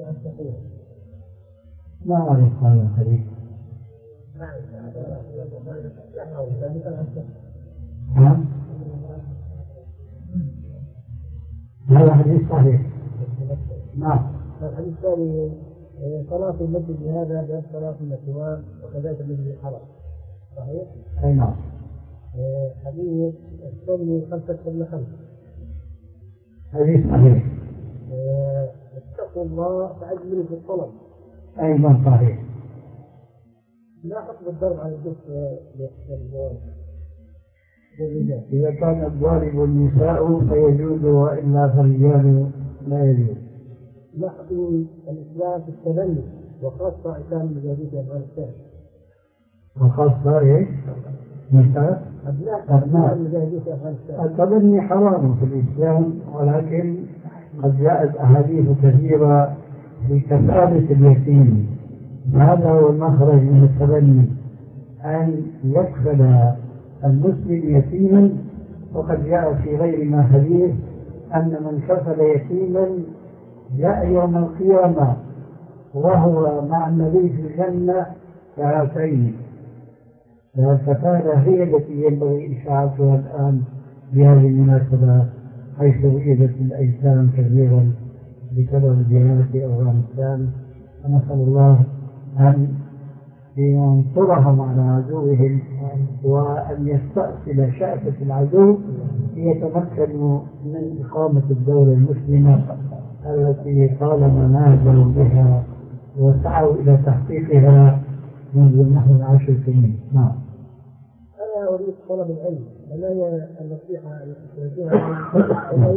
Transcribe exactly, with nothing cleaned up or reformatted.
ما أعرف هذا الحديث. نعم هذا حديث صحيح. نعم. الحديث الثاني صلاة المسجد هذا بأس صلاة النسوان وكذلك المسجد الحرام صحيح؟ أي نعم. حديث الصلي خمسة قبل خمسة حديث صحيح. اتقوا الله فأجملوا في الطلب أيضا صحيح. لا حكم الضرب على الجسم للرجال إذا كان الضارب النساء فيجوز وإلا فالرجال لا يجوز. لا حكم الإسلام في التبني وخاصة إسلام المجاهدين أفغانستان وخاصة إيه؟ نساء أبناء المجاهدين في أفغانستان. التبني حرام في الإسلام ولكن قد جاءت أحاديث كثيرة في كفالة اليتيم. هذا هو المخرج من التبني أن يكفل المسلم يتيما. وقد جاء في غير ما حديث أن من كفل يتيما جاء يوم القيامة وهو مع النبي في الجنة كهاتين. فالكفالة هي التي ينبغي إشاعتها الآن بهذه المناسبة حيث وجدت الأيتام كثيرا بسبب جهاد أفغانستان. ونسأل الله أن ينصرهم على عدوهم وأن يستأصل شأفة العدو ليتمكنوا من إقامة الدولة المسلمة التي طالما نازلوا بها وسعوا إلى تحقيقها منذ نحو عشر سنين. نعم. أنا أريد طلب العلم، ما هي النصيحة التي